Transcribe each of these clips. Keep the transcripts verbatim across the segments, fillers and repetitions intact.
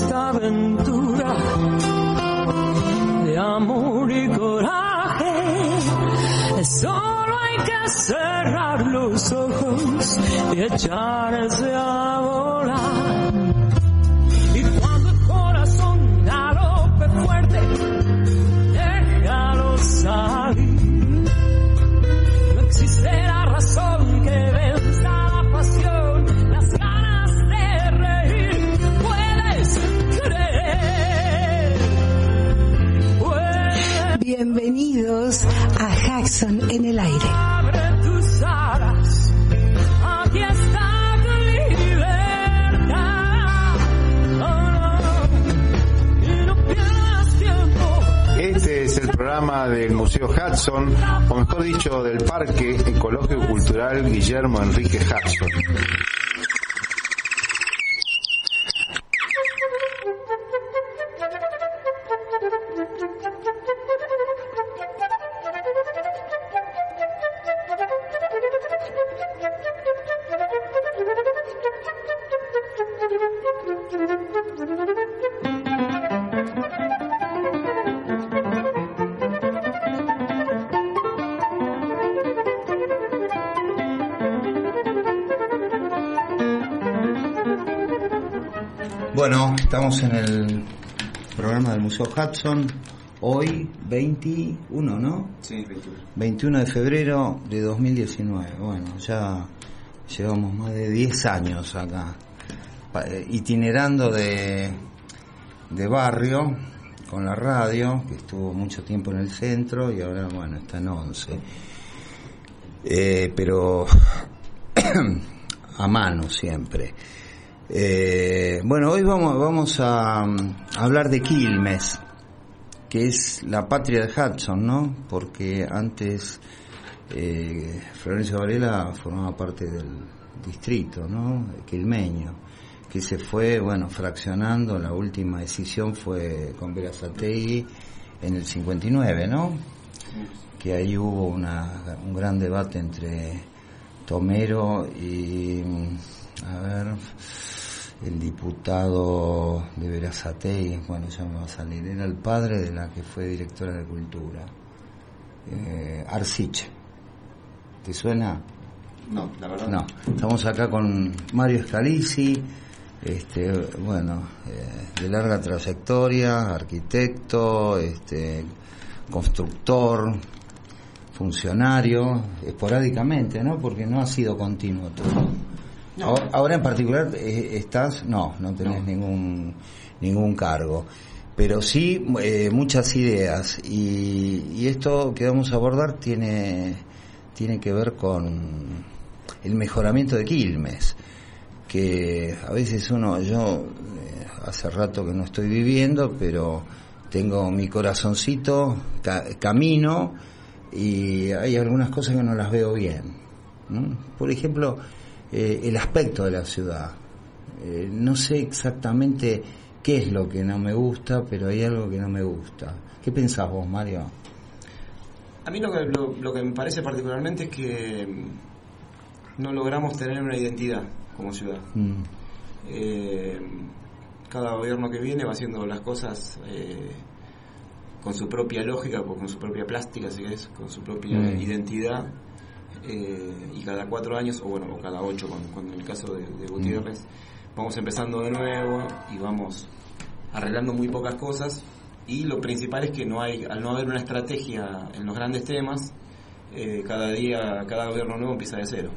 esta aventura de amor y coraje. Solo hay que cerrar los ojos y echarse a volar. Y cuando el corazón galope fuerte, déjalo salir. No existe la razón que venza la pasión, las ganas de reír. Puedes creer. Puedes. Bienvenidos a Jackson en el aire. Abre tus alas, aquí está tu libertad. Oh, no, y no pierdas tiempo. Este es el programa del Museo Hudson, o mejor dicho, del Parque Ecológico y Cultural Guillermo Enrique Hudson. Bueno, estamos en el programa del Museo Hudson, hoy veintiuno, ¿no? Sí, veintiuno. veintiuno de febrero de dos mil diecinueve. Bueno, ya llevamos más de diez años acá, itinerando de, de barrio con la radio, que estuvo mucho tiempo en el centro y ahora, bueno, está en once. Eh, pero a mano siempre. Eh, bueno, hoy vamos, vamos a, a hablar de Quilmes, que es la patria de Hudson, ¿no? Porque antes eh, Florencio Varela formaba parte del distrito, ¿no? Quilmeño, que se fue, bueno, fraccionando. La última decisión fue con Berazategui en el cincuenta y nueve, ¿no? Que ahí hubo una, un gran debate entre Tomero y, a ver, el diputado de Berazategui, bueno, ya me va a salir, era el padre de la que fue directora de Cultura, eh, Arsiche. ¿Te suena? No, la verdad no. Estamos acá con Mario Scalisi, este, bueno, eh, de larga trayectoria, arquitecto, este, constructor, funcionario, esporádicamente, ¿no? Porque no ha sido continuo todo. No. Ahora, ahora en particular eh, estás, no, no tenés no. ningún ningún cargo, pero sí eh, muchas ideas y, y esto que vamos a abordar tiene tiene que ver con el mejoramiento de Quilmes, que a veces uno, yo eh, hace rato que no estoy viviendo, pero tengo mi corazoncito, ca- camino y hay algunas cosas que no las veo bien, ¿no? Por ejemplo, Eh, el aspecto de la ciudad. Eh, no sé exactamente qué es lo que no me gusta, pero hay algo que no me gusta. ¿Qué pensás vos, Mario? A mí lo que, lo, lo que me parece particularmente es que no logramos tener una identidad como ciudad. Mm. Eh, cada gobierno que viene va haciendo las cosas eh, con su propia lógica, con su propia plástica, si querés, con su propia mm. identidad. Eh, y cada cuatro años, o bueno, o cada ocho, con, con el caso de, de Gutiérrez, mm. vamos empezando de nuevo y vamos arreglando muy pocas cosas. Y lo principal es que no hay, al no haber una estrategia en los grandes temas, eh, cada día, cada gobierno nuevo empieza de cero.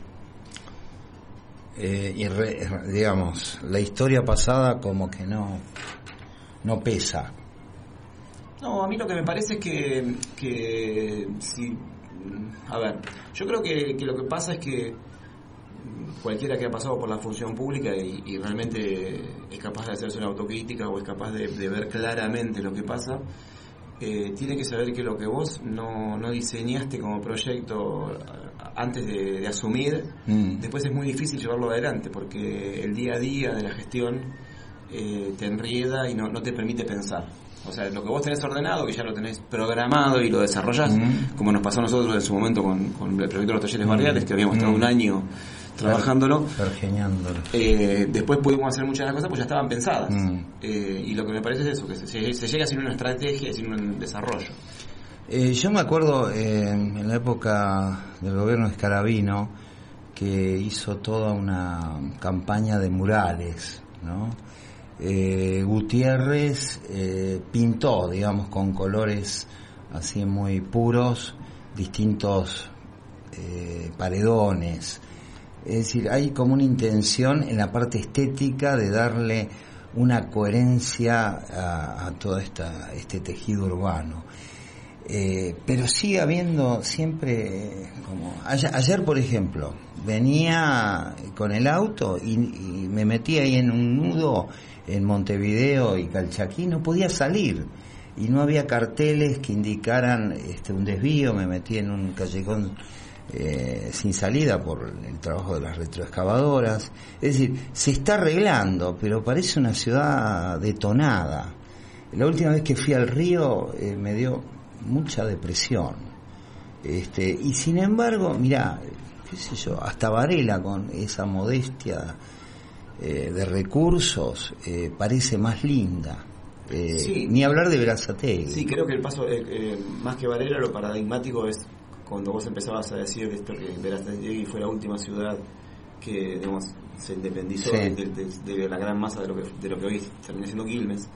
Eh, y re, digamos, la historia pasada como que no, no pesa. No, a mí lo que me parece es que, que si, a ver, yo creo que, que lo que pasa es que cualquiera que ha pasado por la función pública y, y realmente es capaz de hacerse una autocrítica o es capaz de, de ver claramente lo que pasa, eh, tiene que saber que lo que vos no, no diseñaste como proyecto antes de, de asumir, mm. después es muy difícil llevarlo adelante, porque el día a día de la gestión eh, te enrieda y no, no te permite pensar. O sea, lo que vos tenés ordenado, que ya lo tenés programado y lo desarrollás, mm. como nos pasó a nosotros en su momento con, con el proyecto de los talleres mm. barriales, que habíamos estado mm. un año trabajándolo, pergeñándolo. Eh, después pudimos hacer muchas de las cosas pues ya estaban pensadas. Mm. Eh, y lo que me parece es eso, que se, se, se llega sin una estrategia, sin un desarrollo. Eh, yo me acuerdo eh, en la época del gobierno de Scarabino que hizo toda una campaña de murales, ¿no? Eh, Gutiérrez eh, pintó, digamos, con colores así muy puros, distintos eh, paredones. Es decir, hay como una intención en la parte estética de darle una coherencia a, a todo esta, este tejido urbano. Eh, pero sigue habiendo siempre como ayer, ayer por ejemplo venía con el auto y, y me metí ahí en un nudo en Montevideo y Calchaquí, no podía salir y no había carteles que indicaran este un desvío, me metí en un callejón eh, sin salida por el trabajo de las retroexcavadoras. Es decir, se está arreglando, pero parece una ciudad detonada. La última vez que fui al río eh, me dio mucha depresión, este, y sin embargo, mirá, qué sé yo, hasta Varela con esa modestia eh, de recursos eh, parece más linda. Eh, sí. Ni hablar de Berazategui. Sí, creo que el paso, eh, eh, más que Varela, lo paradigmático es cuando vos empezabas a decir que esto que Berazategui fue la última ciudad que, digamos, se independizó sí. de, de, de la gran masa de lo que, de lo que hoy termina siendo Quilmes.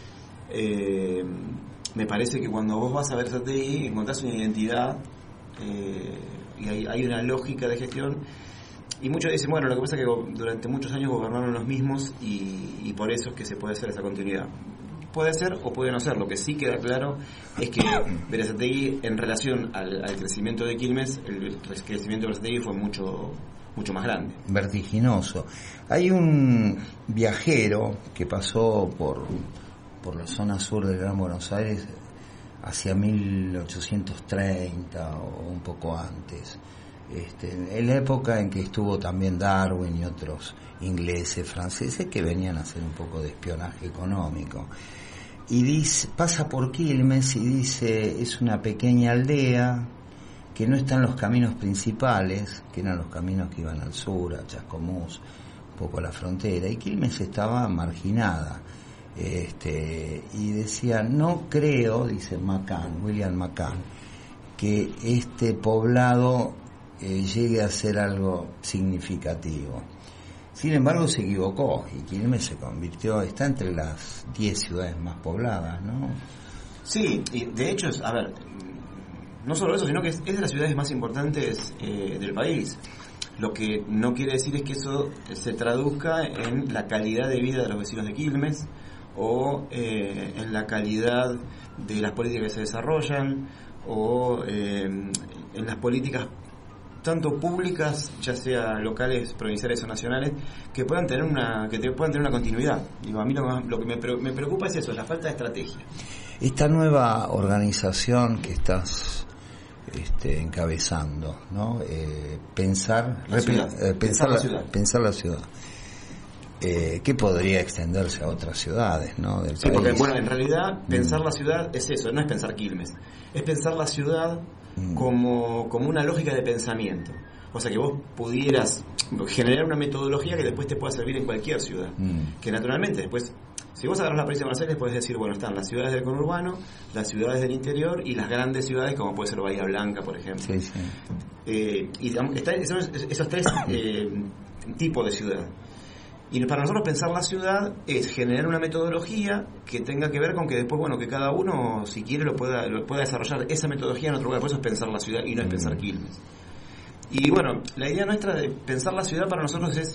Eh, me parece que cuando vos vas a Berazategui encontrás una identidad eh, y hay, hay una lógica de gestión, y muchos dicen, bueno, lo que pasa es que durante muchos años gobernaron los mismos y, y por eso es que se puede hacer esa continuidad. Puede ser o puede no ser. Lo que sí queda claro es que Berazategui, en relación al, al crecimiento de Quilmes, el crecimiento de Berazategui fue mucho mucho más grande. Vertiginoso. Hay un viajero que pasó por por la zona sur del Gran Buenos Aires hacia mil ochocientos treinta o un poco antes, este, en la época en que estuvo también Darwin y otros ingleses, franceses que venían a hacer un poco de espionaje económico, y dice, pasa por Quilmes y dice, es una pequeña aldea que no está en los caminos principales, que eran los caminos que iban al sur, a Chascomús, un poco a la frontera, y Quilmes estaba marginada. Este, y decía, no creo, dice McCann, William McCann, que este poblado eh, llegue a ser algo significativo. Sin embargo, se equivocó y Quilmes se convirtió, está entre las diez ciudades más pobladas, ¿no? Sí, y de hecho, a ver, no solo eso, sino que es, es de las ciudades más importantes eh, del país. Lo que no quiere decir es que eso se traduzca en la calidad de vida de los vecinos de Quilmes, o eh, en la calidad de las políticas que se desarrollan, o eh, en las políticas tanto públicas, ya sea locales, provinciales o nacionales, que puedan tener una que te, puedan tener una continuidad. Digo, a mí lo, lo que me, me preocupa es eso, la falta de estrategia. Esta nueva organización que estás este, encabezando, ¿no? Eh, pensar, la ciudad. Eh, pensar, pensar la ciudad, pensar la ciudad. Eh, que podría extenderse a otras ciudades, ¿no? Del sí, país. Porque, bueno, en realidad pensar mm. la ciudad es eso, no es pensar Quilmes, es pensar la ciudad mm. como, como una lógica de pensamiento. O sea, que vos pudieras generar una metodología que después te pueda servir en cualquier ciudad. Mm. Que naturalmente después, si vos agarrás la provincia de Buenos Aires, podés decir, bueno, están las ciudades del conurbano, las ciudades del interior y las grandes ciudades como puede ser Bahía Blanca, por ejemplo. Sí, sí. Eh, y digamos, están esos, esos tres eh, tipos de ciudad. Y para nosotros pensar la ciudad es generar una metodología que tenga que ver con que después, bueno, que cada uno, si quiere, lo pueda, lo pueda desarrollar esa metodología en otro lugar. Por eso es pensar la ciudad y no es pensar Quilmes. Y bueno, la idea nuestra de pensar la ciudad para nosotros es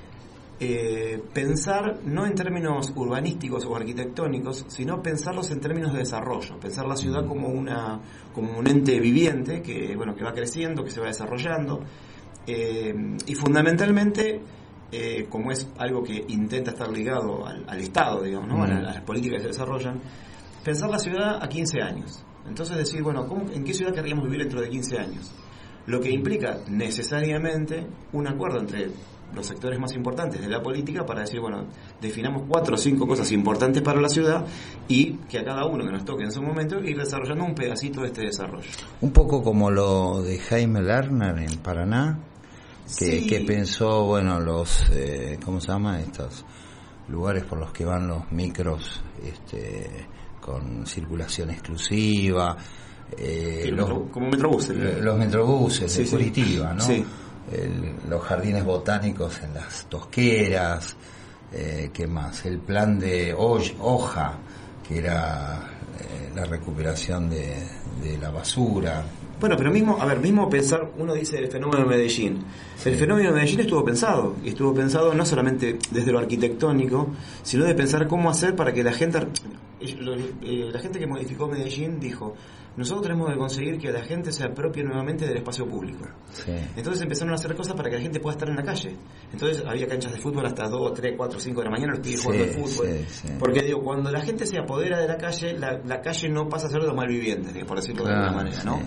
eh, pensar no en términos urbanísticos o arquitectónicos, sino pensarlos en términos de desarrollo. Pensar la ciudad como una como un ente viviente que, bueno, que va creciendo, que se va desarrollando. Eh, y fundamentalmente... Eh, como es algo que intenta estar ligado al, al Estado, digamos, ¿no? Mm. a, la, a las políticas que se desarrollan, pensar la ciudad a quince años. Entonces decir, bueno, ¿cómo, ¿en qué ciudad querríamos vivir dentro de quince años? Lo que implica necesariamente un acuerdo entre los sectores más importantes de la política para decir, bueno, definamos cuatro o cinco cosas importantes para la ciudad y que a cada uno que nos toque en su momento ir desarrollando un pedacito de este desarrollo. Un poco como lo de Jaime Lerner en Paraná, que, Sí. que pensó, bueno, los, eh, ¿cómo se llaman estos lugares por los que van los micros, este, con circulación exclusiva? Eh, Sí, los, metro- como un metrobús. el- los metrobuses Sí, de sí. Curitiba, ¿no? Sí. El- los jardines botánicos en las tosqueras, eh, ¿qué más? El plan de Hoy- Hoja, que era eh, la recuperación de, de la basura. Bueno, pero mismo, a ver, mismo pensar, uno dice el fenómeno de Medellín. El fenómeno de Medellín estuvo pensado, y estuvo pensado no solamente desde lo arquitectónico, sino de pensar cómo hacer para que la gente, eh, lo- eh, la gente que modificó Medellín dijo, nosotros tenemos que conseguir que la gente se apropie nuevamente del espacio público. Sí. Entonces empezaron a hacer cosas para que la gente pueda estar en la calle. Entonces había canchas de fútbol hasta dos, tres, cuatro, cinco de la mañana, los pibes Sí, jugando al fútbol. sí, sí. Porque digo, cuando la gente se apodera de la calle, la, la calle no pasa a ser de los malvivientes, digo, por decirlo de Claro, alguna manera, ¿no? sí.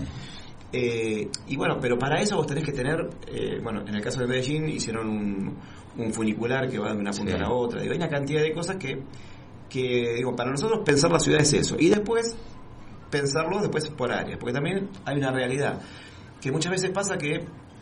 Eh, y bueno, pero para eso vos tenés que tener, eh, bueno, en el caso de Medellín hicieron un, un funicular que va de una punta Sí. a la otra. Digo, hay una cantidad de cosas que, que, digo, para nosotros pensar la ciudad es eso. Y después pensarlo después por áreas, porque también hay una realidad que muchas veces pasa que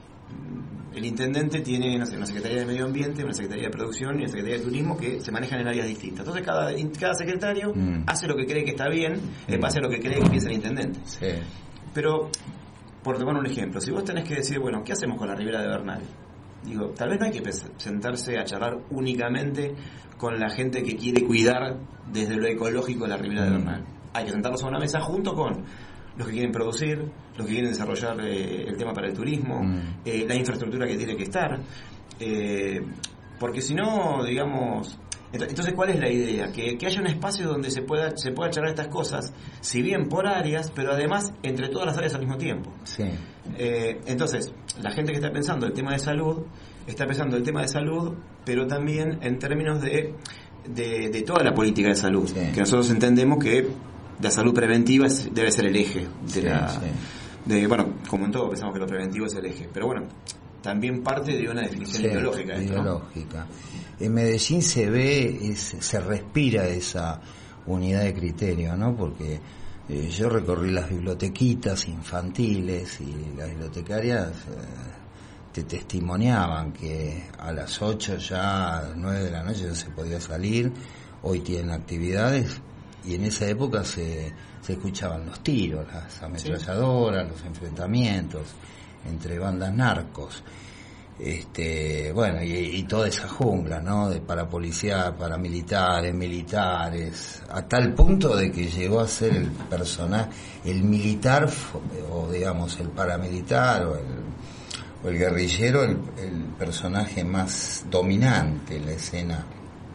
mm, el intendente tiene, no sé, una Secretaría de Medio Ambiente, una Secretaría de Producción y una Secretaría de Turismo que se manejan en áreas distintas. Entonces cada, cada secretario Mm. hace lo que cree que está bien en base a lo que cree que piensa el intendente. Sí. Pero, por tomar un ejemplo, si vos tenés que decir, bueno, ¿qué hacemos con la Ribera de Bernal? Digo, tal vez no hay que pes- sentarse a charlar únicamente con la gente que quiere cuidar desde lo ecológico la Ribera de Mm. Bernal. Hay que sentarlos a una mesa junto con los que quieren producir, los que quieren desarrollar eh, el tema para el turismo, Mm. eh, la infraestructura que tiene que estar. Eh, porque si no, digamos... ento- Entonces, ¿cuál es la idea? Que, que haya un espacio donde se pueda se pueda charlar estas cosas, si bien por áreas, pero además entre todas las áreas al mismo tiempo. Sí. Eh, entonces, la gente que está pensando el tema de salud, está pensando el tema de salud, pero también en términos de, de, de toda la política de salud, Sí. que nosotros entendemos que la salud preventiva es- debe ser el eje de Sí, la... sí. De, bueno, como en todo pensamos que lo preventivo es el eje, pero bueno, también parte de una definición Sí, ideológica de esto, ¿no? ideológica. En Medellín se ve, es- se respira esa unidad de criterio, ¿no? Porque eh, yo recorrí las bibliotequitas infantiles y las bibliotecarias eh, te testimoniaban que a las ocho ya, a las nueve de la noche ya se podía salir, hoy tienen actividades y en esa época se, se escuchaban los tiros, las ametralladoras, los enfrentamientos entre bandas narcos. Este, bueno, y, y toda esa jungla, ¿no? De parapolicial, paramilitares, militares, a tal punto de que llegó a ser el personaje, el militar, o digamos el paramilitar, o el, o el guerrillero, el, el personaje más dominante en la escena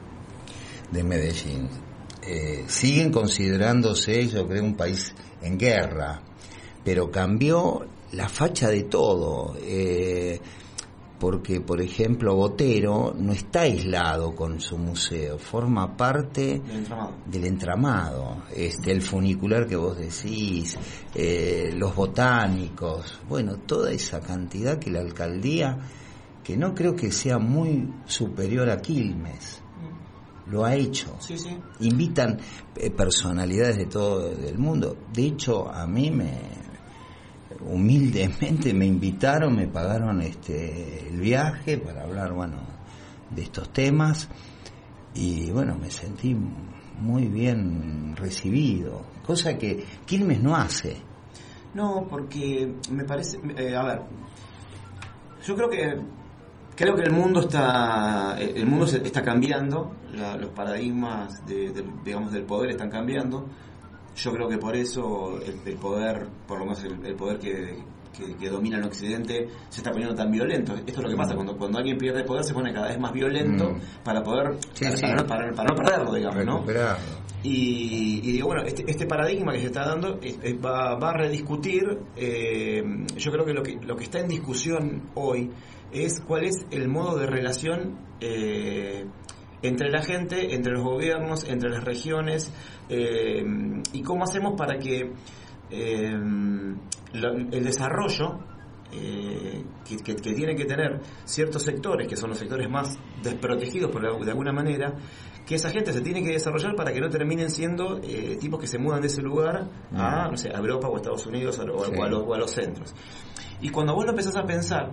de Medellín. Eh, siguen considerándose, yo creo, un país en guerra, pero cambió la facha de todo. Eh, porque, por ejemplo, Botero no está aislado con su museo, forma parte Del entramado. del entramado, este, el funicular que vos decís, eh, los botánicos, bueno, toda esa cantidad que la alcaldía, que no creo que sea muy superior a Quilmes, lo ha hecho. Sí, sí. Invitan eh, personalidades de todo el mundo. De hecho, a mí me humildemente me invitaron, me pagaron este el viaje para hablar, bueno, de estos temas, y bueno, me sentí muy bien recibido, cosa que Quilmes no hace. No, porque me parece, eh, a ver, yo creo que creo que el mundo está el mundo se- está cambiando, la- los paradigmas de, de- digamos del poder están cambiando. Yo creo que por eso el, el poder, por lo menos el, el poder que, que, que domina el occidente, se está poniendo tan violento. Esto es lo que pasa, cuando, cuando alguien pierde poder se pone cada vez más violento Mm. para poder, Sí, para, sí. para no, para- para no perderlo, digamos, ¿no? Recuperarlo. Y, y digo, bueno, este, este paradigma que se está dando es- es- va, va a rediscutir. eh, yo creo que lo, que lo que está en discusión hoy es cuál es el modo de relación eh, entre la gente, entre los gobiernos, entre las regiones, eh, y cómo hacemos para que eh, lo- el desarrollo eh, que, que, que tienen que tener ciertos sectores, que son los sectores más desprotegidos por, de alguna manera, que esa gente se tiene que desarrollar para que no terminen siendo eh, tipos que se mudan de ese lugar a, no sé, a Europa o a Estados Unidos o, a- Sí. o a, los, o a los centros. Y cuando vos lo empezás a pensar,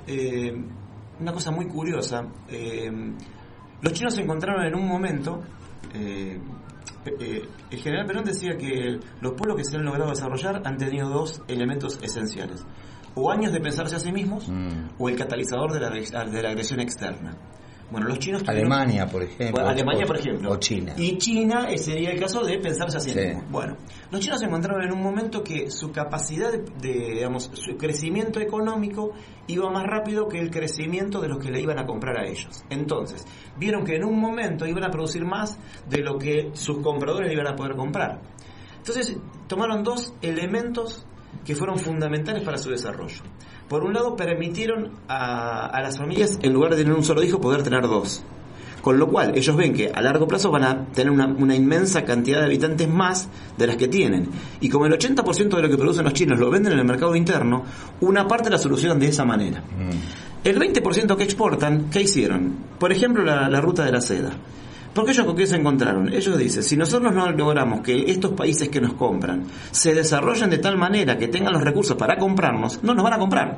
eh, una cosa muy curiosa. Eh, los chinos se encontraron en un momento... Eh, eh, el general Perón decía que los pueblos que se han logrado desarrollar han tenido dos elementos esenciales: o años de pensarse a sí mismos, mm. o el catalizador de la, de la agresión externa. Bueno, los chinos tuvieron, Alemania, por ejemplo. Bueno, Alemania, o, por ejemplo. O China. Y China sería el caso de pensarse a sí, sí. mismo. Bueno, los chinos se encontraron en un momento que su capacidad de, de, digamos, su crecimiento económico iba más rápido que el crecimiento de los que le iban a comprar a ellos. Entonces, vieron que en un momento iban a producir más de lo que sus compradores le iban a poder comprar. Entonces, tomaron dos elementos que fueron fundamentales para su desarrollo. Por un lado, permitieron a, a las familias, en lugar de tener un solo hijo, poder tener dos. Con lo cual, ellos ven que a largo plazo van a tener una, una inmensa cantidad de habitantes más de las que tienen. Y como el ochenta por ciento de lo que producen los chinos lo venden en el mercado interno, una parte la solucionan de esa manera. Mm. El veinte por ciento que exportan, ¿qué hicieron? Por ejemplo, la, la ruta de la seda. Porque ellos con qué se encontraron. Ellos dicen, si nosotros no logramos que estos países que nos compran se desarrollen de tal manera que tengan los recursos para comprarnos, no nos van a comprar.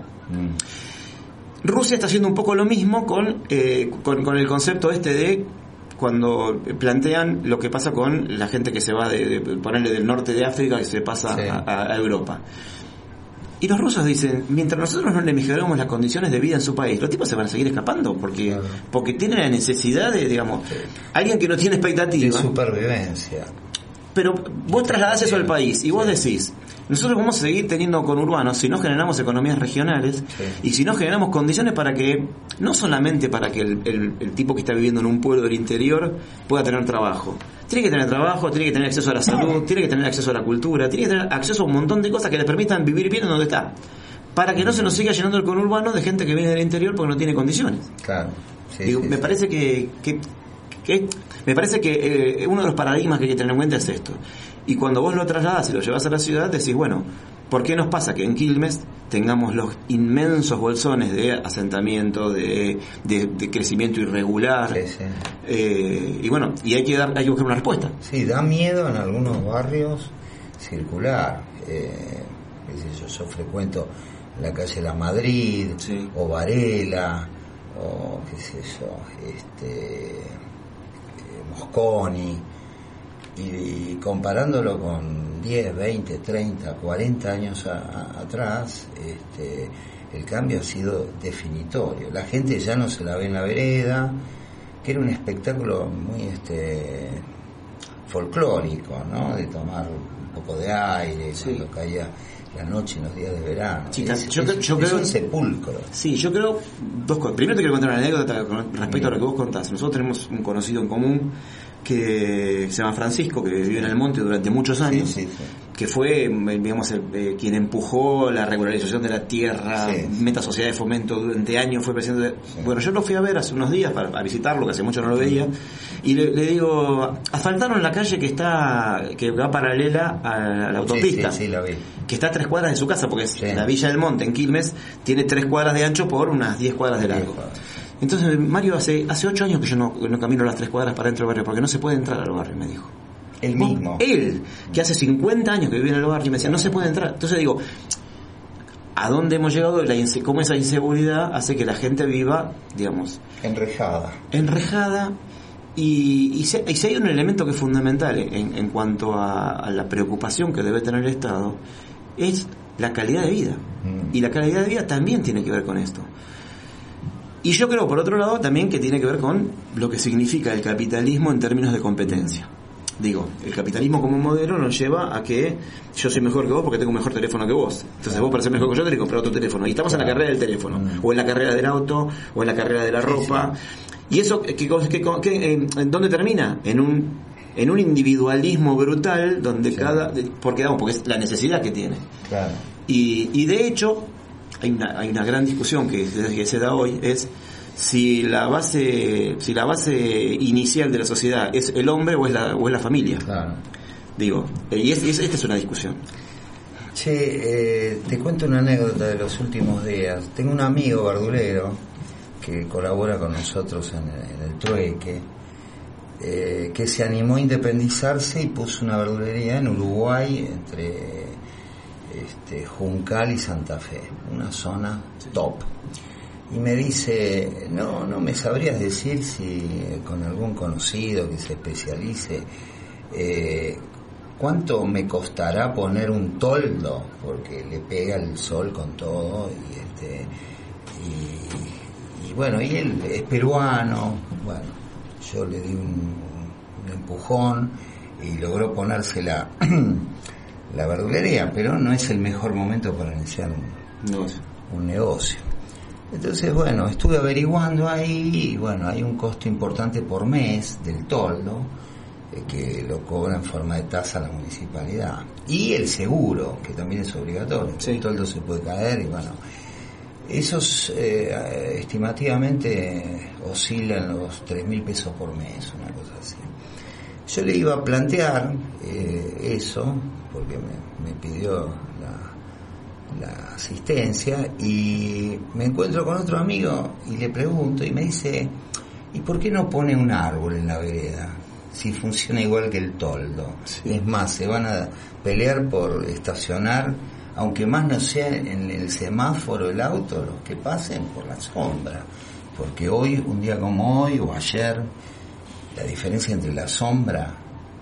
Mm. Rusia está haciendo un poco lo mismo con, eh, con, con el concepto este de cuando plantean lo que pasa con la gente que se va de, de ponerle del norte de África y se pasa sí. a, a Europa. Y los rusos dicen, mientras nosotros no le mejoremos las condiciones de vida en su país, los tipos se van a seguir escapando porque claro. porque tienen la necesidad de, digamos, sí. alguien que no tiene expectativa. De supervivencia. Pero vos trasladás eso al país y vos decís, nosotros vamos a seguir teniendo conurbanos si no generamos economías regionales sí. y si no generamos condiciones para que, no solamente para que el, el, el tipo que está viviendo en un pueblo del interior pueda tener trabajo. Tiene que tener trabajo, tiene que tener acceso a la salud, tiene que tener acceso a la cultura, tiene que tener acceso a un montón de cosas que le permitan vivir bien en donde está. Para que no se nos siga llenando el conurbano de gente que viene del interior porque no tiene condiciones. Claro. Sí, Digo, sí, me sí. parece que... que que me parece que eh, uno de los paradigmas que hay que tener en cuenta es esto. Y cuando vos lo trasladás y lo llevas a la ciudad, decís, bueno, ¿por qué nos pasa que en Quilmes tengamos los inmensos bolsones de asentamiento, de, de, de crecimiento irregular? Sí, sí. Eh, y bueno, y hay que dar, hay que buscar una respuesta. Sí, da miedo en algunos barrios circular. Eh, yo, yo frecuento la calle La Madrid, sí. o Varela, o qué sé yo, este... Mosconi, y, y comparándolo con diez, veinte, treinta, cuarenta años a, a, atrás, este, el cambio ha sido definitorio. La gente ya no se la ve en la vereda, que era un espectáculo muy este folclórico, ¿no? De tomar un poco de aire sí. cuando caía la noche en los días de verano. Sí, es, yo, es, yo es creo, un sepulcro. Sí, yo creo dos cosas. Primero te quiero contar una anécdota con respecto sí. a lo que vos contás. Nosotros tenemos un conocido en común que se llama Francisco, que vivió en el monte durante muchos años, sí, sí, sí. que fue, digamos, el, eh, quien empujó la regularización de la tierra, sí. Meta Sociedad de Fomento durante años, fue presidente de... sí. Bueno, yo lo fui a ver hace unos días para a visitarlo, que hace mucho no lo veía, y le, le digo, asfaltaron la calle que está, que va paralela a la autopista, sí, sí, sí, la vi. Que está a tres cuadras de su casa, porque es sí. la Villa del Monte, en Quilmes, tiene tres cuadras de ancho por unas diez cuadras de largo. Entonces, Mario, hace hace ocho años que yo no, no camino las tres cuadras para dentro del barrio, porque no se puede entrar al barrio, me dijo. Él mismo. Él, que hace cincuenta años que vive en el barrio, y me decía, no se puede entrar. Entonces digo, ¿a dónde hemos llegado? La inse- ¿Cómo esa inseguridad hace que la gente viva, digamos... enrejada. Enrejada, y, y, si, y si hay un elemento que es fundamental en, en cuanto a, a la preocupación que debe tener el Estado, es la calidad de vida. Mm. Y la calidad de vida también tiene que ver con esto. Y yo creo, por otro lado, también que tiene que ver con lo que significa el capitalismo en términos de competencia. Digo, el capitalismo como un modelo nos lleva a que yo soy mejor que vos porque tengo un mejor teléfono que vos. Entonces vos para ser mejor que yo tenés que comprar otro teléfono. Y estamos en la carrera del teléfono, o en la carrera del auto, o en la carrera de la ropa. Y eso, ¿qué, qué, qué, eh, ¿dónde termina? En un en un individualismo brutal donde sí. cada... Porque, digamos, porque es la necesidad que tiene. Claro. Y, y de hecho... Hay una, hay una gran discusión que, que se da hoy, es si la base si la base inicial de la sociedad es el hombre o es la, o es la familia. Claro. Digo, y es, es, esta es una discusión. Che, eh, te cuento una anécdota de los últimos días. Tengo un amigo verdulero que colabora con nosotros en el, en el Trueque, eh, que se animó a independizarse y puso una verdulería en Uruguay entre... Este, Juncal y Santa Fe, una zona top. y me dice, no, no me sabrías decir si con algún conocido que se especialice, eh, ¿cuánto me costará poner un toldo? Porque le pega el sol con todo, y este y, y bueno, y él es peruano, bueno, yo le di un, un empujón y logró ponerse la, la verdulería, pero no es el mejor momento para iniciar un, no. un negocio. Entonces, bueno, estuve averiguando ahí, y bueno, hay un costo importante por mes del toldo, eh, que lo cobra en forma de tasa la municipalidad. Y el seguro, que también es obligatorio. Sí. El toldo se puede caer y bueno, esos eh, estimativamente oscilan los tres mil pesos por mes, una cosa así. Yo le iba a plantear eh, eso, porque me, me pidió la, la asistencia, y me encuentro con otro amigo y le pregunto, y me dice, ¿y por qué no pone un árbol en la vereda? Si funciona igual que el toldo. Sí. Es más, se van a pelear por estacionar, aunque más no sea en el semáforo el auto, los que pasen por la sombra. Porque hoy, un día como hoy o ayer, la diferencia entre la sombra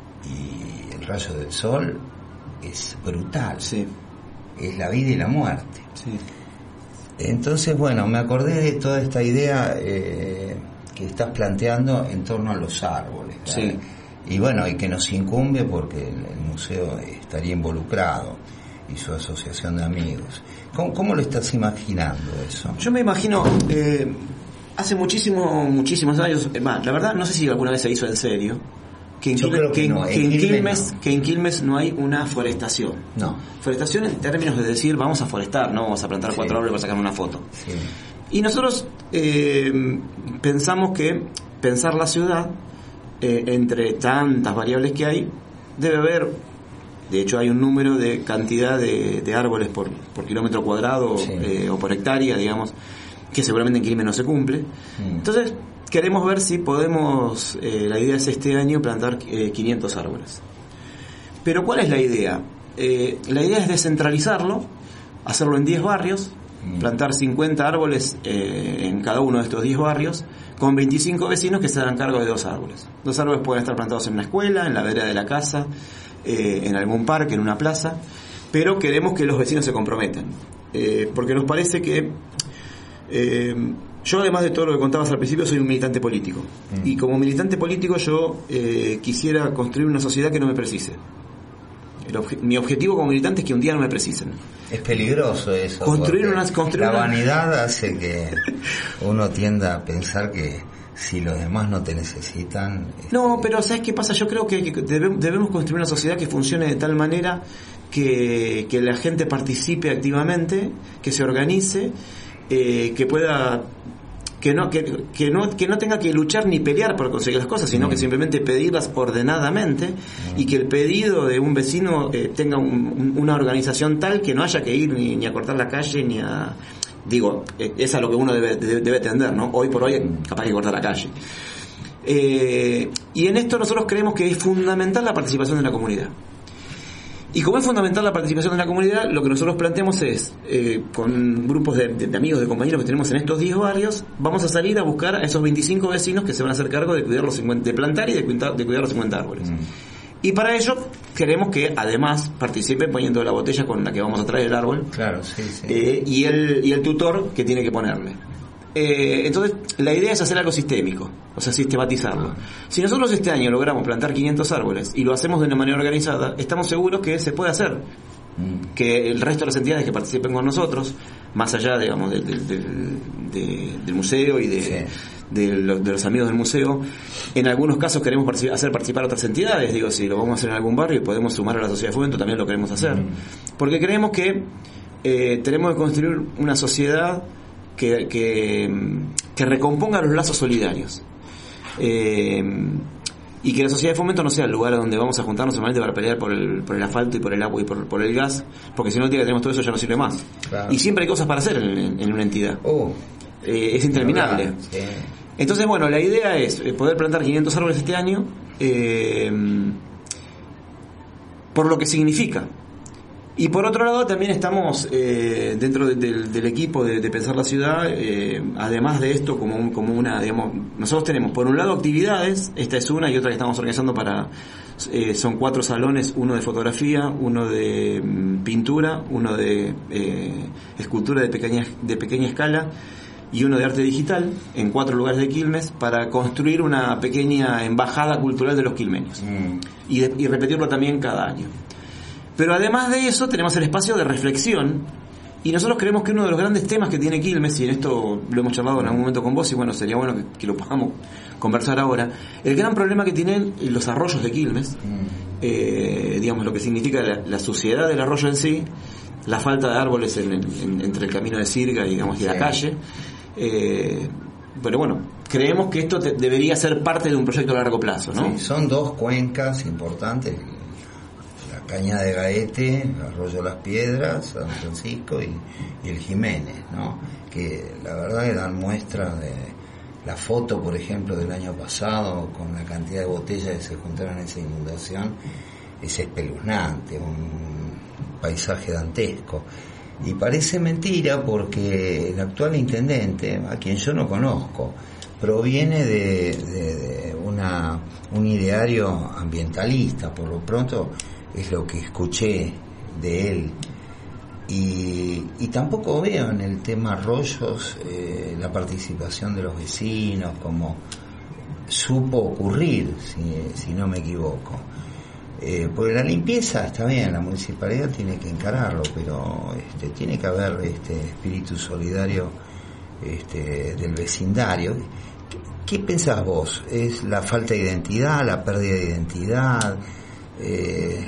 y el rayo del sol es brutal. Sí. Es la vida y la muerte. Sí. Entonces, bueno, me acordé de toda esta idea eh, que estás planteando en torno a los árboles. Sí. Y bueno, y que nos incumbe porque el, el museo estaría involucrado y su asociación de amigos. ¿Cómo, cómo lo estás imaginando eso? Yo me imagino, eh, hace muchísimo, muchísimos años, eh, la verdad no sé si alguna vez se hizo en serio, que en, Quilmes, que, no, que, en Quilmes, Quilmes, no. que en Quilmes no hay una forestación. No. Forestación en términos de decir vamos a forestar, no vamos a plantar sí. cuatro árboles para sacar una foto. Sí. Y nosotros eh, pensamos que pensar la ciudad, eh, entre tantas variables que hay, debe haber, de hecho hay un número de cantidad de, de árboles por, por kilómetro cuadrado sí. eh, o por hectárea, digamos, que seguramente en Quilmes no se cumple. Mm. Entonces queremos ver si podemos, eh, la idea es este año plantar eh, quinientos árboles. Pero ¿cuál es la idea? Eh, la idea es descentralizarlo, hacerlo en diez barrios, mm. plantar cincuenta árboles eh, en cada uno de estos diez barrios, con veinticinco vecinos que se harán cargo de dos árboles. Dos árboles pueden estar plantados en una escuela, en la vereda de la casa, eh, en algún parque, en una plaza, pero queremos que los vecinos se comprometan, eh, porque nos parece que eh, yo, además de todo lo que contabas al principio, soy un militante político. Mm. Y como militante político yo eh, quisiera construir una sociedad que no me precise. El obje- mi objetivo como militante es que un día no me precisen. Es peligroso eso. Construir una, construir la una... vanidad hace que uno tienda a pensar que si los demás no te necesitan... No, pero ¿sabes qué pasa? Yo creo que, que debemos, debemos construir una sociedad que funcione de tal manera que, que la gente participe activamente, que se organice, eh, que pueda... que no que, que no que no tenga que luchar ni pelear por conseguir las cosas, sino mm. que simplemente pedirlas ordenadamente mm. y que el pedido de un vecino eh, tenga un, un, una organización tal que no haya que ir ni, ni a cortar la calle ni a... Digo, eh, es a lo que uno debe, debe, debe tender, ¿no? Hoy por hoy capaz que cortar la calle. Eh, y en esto nosotros creemos que es fundamental la participación de la comunidad. Y como es fundamental la participación de la comunidad, lo que nosotros planteamos es, eh, con grupos de, de, de amigos, de compañeros que tenemos en estos diez barrios, vamos a salir a buscar a esos veinticinco vecinos que se van a hacer cargo de cuidar los cincuenta, de plantar y de cuidar, de cuidar los cincuenta árboles. Mm. Y para ello queremos que además participen poniendo la botella con la que vamos a traer el árbol. Claro, sí, sí. Eh, y el y el tutor que tiene que ponerle. Eh, entonces la idea es hacer algo sistémico, o sea, sistematizarlo. Si nosotros este año logramos plantar quinientos árboles y lo hacemos de una manera organizada, estamos seguros que se puede hacer, mm. que el resto de las entidades que participen con nosotros, más allá, digamos, del, del, del, de, del museo y de, sí. de, los, de los amigos del museo, en algunos casos queremos participar, hacer participar a otras entidades. Digo, si lo vamos a hacer en algún barrio y podemos sumar a la sociedad de fomento, también lo queremos hacer, mm. porque creemos que eh, tenemos que construir una sociedad Que, que, que recomponga los lazos solidarios, eh, y que la sociedad de fomento no sea el lugar donde vamos a juntarnos solamente para pelear por el, por el asfalto y por el agua y por, por el gas, porque si no el día que tenemos todo eso ya no sirve más. Claro. Y siempre hay cosas para hacer en, en una entidad. Oh. eh, es interminable. Verdad, sí. Entonces, bueno, la idea es poder plantar quinientos árboles este año, eh, por lo que significa. Y por otro lado también estamos eh, dentro de, de, del equipo de, de Pensar la Ciudad, eh, además de esto como, un, como una, digamos, nosotros tenemos por un lado actividades, esta es una y otra que estamos organizando para, eh, son cuatro salones, uno de fotografía, uno de mm, pintura, uno de eh, escultura de pequeña, de pequeña escala y uno de arte digital en cuatro lugares de Quilmes para construir una pequeña embajada cultural de los quilmeños mm. y, de, y repetirlo también cada año. Pero además de eso tenemos el espacio de reflexión y nosotros creemos que uno de los grandes temas que tiene Quilmes, y en esto lo hemos charlado en algún momento con vos y bueno, sería bueno que, que lo podamos conversar ahora, el gran problema que tienen los arroyos de Quilmes, eh, digamos lo que significa la, la suciedad del arroyo en sí, la falta de árboles en, en, entre el camino de Sirga digamos, y la calle, eh, pero bueno, creemos que esto te, debería ser parte de un proyecto a largo plazo, ¿no? Sí, son dos cuencas importantes, Cañada de Gaete, Arroyo Las Piedras, San Francisco y, y el Jiménez, ¿no? Que la verdad que dan muestra de la foto, por ejemplo, del año pasado, con la cantidad de botellas que se juntaron en esa inundación, es espeluznante, un paisaje dantesco. Y parece mentira porque el actual intendente, a quien yo no conozco, proviene de, de, de una, un ideario ambientalista, por lo pronto es lo que escuché de él, y, y tampoco veo en el tema arroyos eh, la participación de los vecinos como supo ocurrir, si, si no me equivoco, eh, porque la limpieza está bien, la municipalidad tiene que encararlo, pero este, tiene que haber este espíritu solidario este, del vecindario. ¿Qué, qué pensás vos? ¿Es la falta de identidad, la pérdida de identidad? Eh,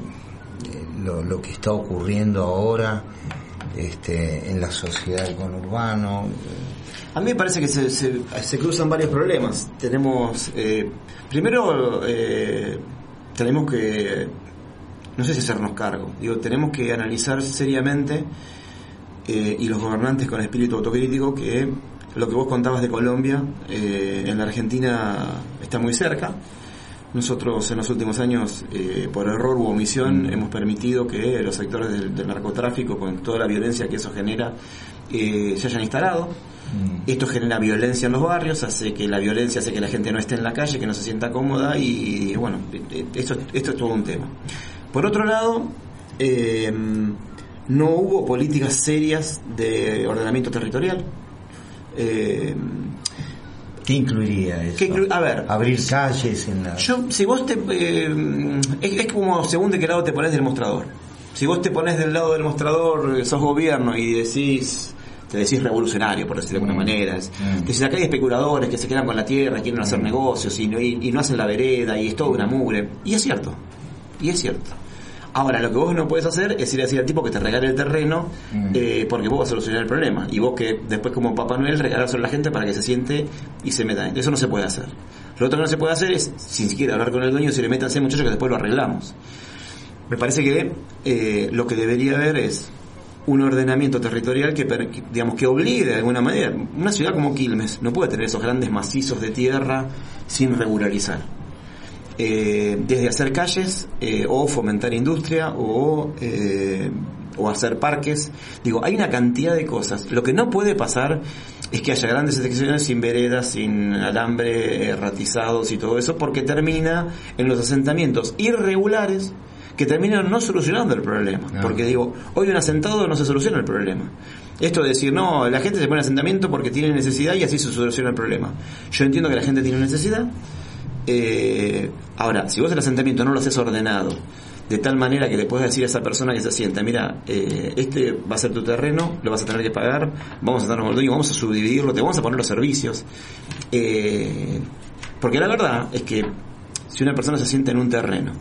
Lo, lo que está ocurriendo ahora este, en la sociedad del conurbano. A mí me parece que se, se, se cruzan varios problemas. Tenemos, eh, primero, eh, tenemos que, no sé si hacernos cargo, digo, tenemos que analizar seriamente, eh, y los gobernantes con espíritu autocrítico, que lo que vos contabas de Colombia, eh, en la Argentina está muy cerca. Nosotros en los últimos años, eh, por error u omisión, mm. hemos permitido que los sectores del, del narcotráfico, con toda la violencia que eso genera, eh, se hayan instalado. Mm. Esto genera violencia en los barrios, hace que la violencia hace que la gente no esté en la calle, que no se sienta cómoda, y, y bueno, esto, esto es todo un tema. Por otro lado, eh, no hubo políticas serias de ordenamiento territorial. Eh, ¿Qué incluiría eso? Inclu- a ver, abrir calles en la... Yo, si vos te... Eh, es, es como según de qué lado te pones del mostrador. Si vos te pones del lado del mostrador, sos gobierno y decís... Te decís revolucionario, por decirlo de alguna mm. manera. Es, mm. Decís, acá hay especuladores que se quedan con la tierra, quieren hacer mm. negocios y no, y, y no hacen la vereda y es todo una mugre. Y es cierto. Y es cierto. Ahora, lo que vos no puedes hacer es ir a decir al tipo que te regale el terreno, mm. eh, porque vos vas a solucionar el problema. Y vos que después, como Papá Noel, regalárselo a la gente para que se siente y se meta. Eso no se puede hacer. Lo otro que no se puede hacer es, sin siquiera hablar con el dueño, si le metan ese muchacho, que después lo arreglamos. Me parece que eh, lo que debería haber es un ordenamiento territorial que, digamos, que obligue de alguna manera. Una ciudad como Quilmes no puede tener esos grandes macizos de tierra sin regularizar. Eh, desde hacer calles, eh, o fomentar industria, o eh, o hacer parques. Digo, hay una cantidad de cosas. Lo que no puede pasar es que haya grandes secciones sin veredas, sin alambre, eh, ratizados y todo eso, porque termina en los asentamientos irregulares que terminan no solucionando el problema. No. Porque digo, hoy un asentado no se soluciona el problema. Esto de decir, no, la gente se pone asentamiento porque tiene necesidad y así se soluciona el problema. Yo entiendo que la gente tiene necesidad. Eh, ahora, si vos el asentamiento no lo haces ordenado, de tal manera que le puedes decir a esa persona que se asienta, mira, eh, este va a ser tu terreno, lo vas a tener que pagar, vamos a darnos el dueño, vamos a subdividirlo, te vamos a poner los servicios. Eh, porque la verdad es que si una persona se asienta en un terreno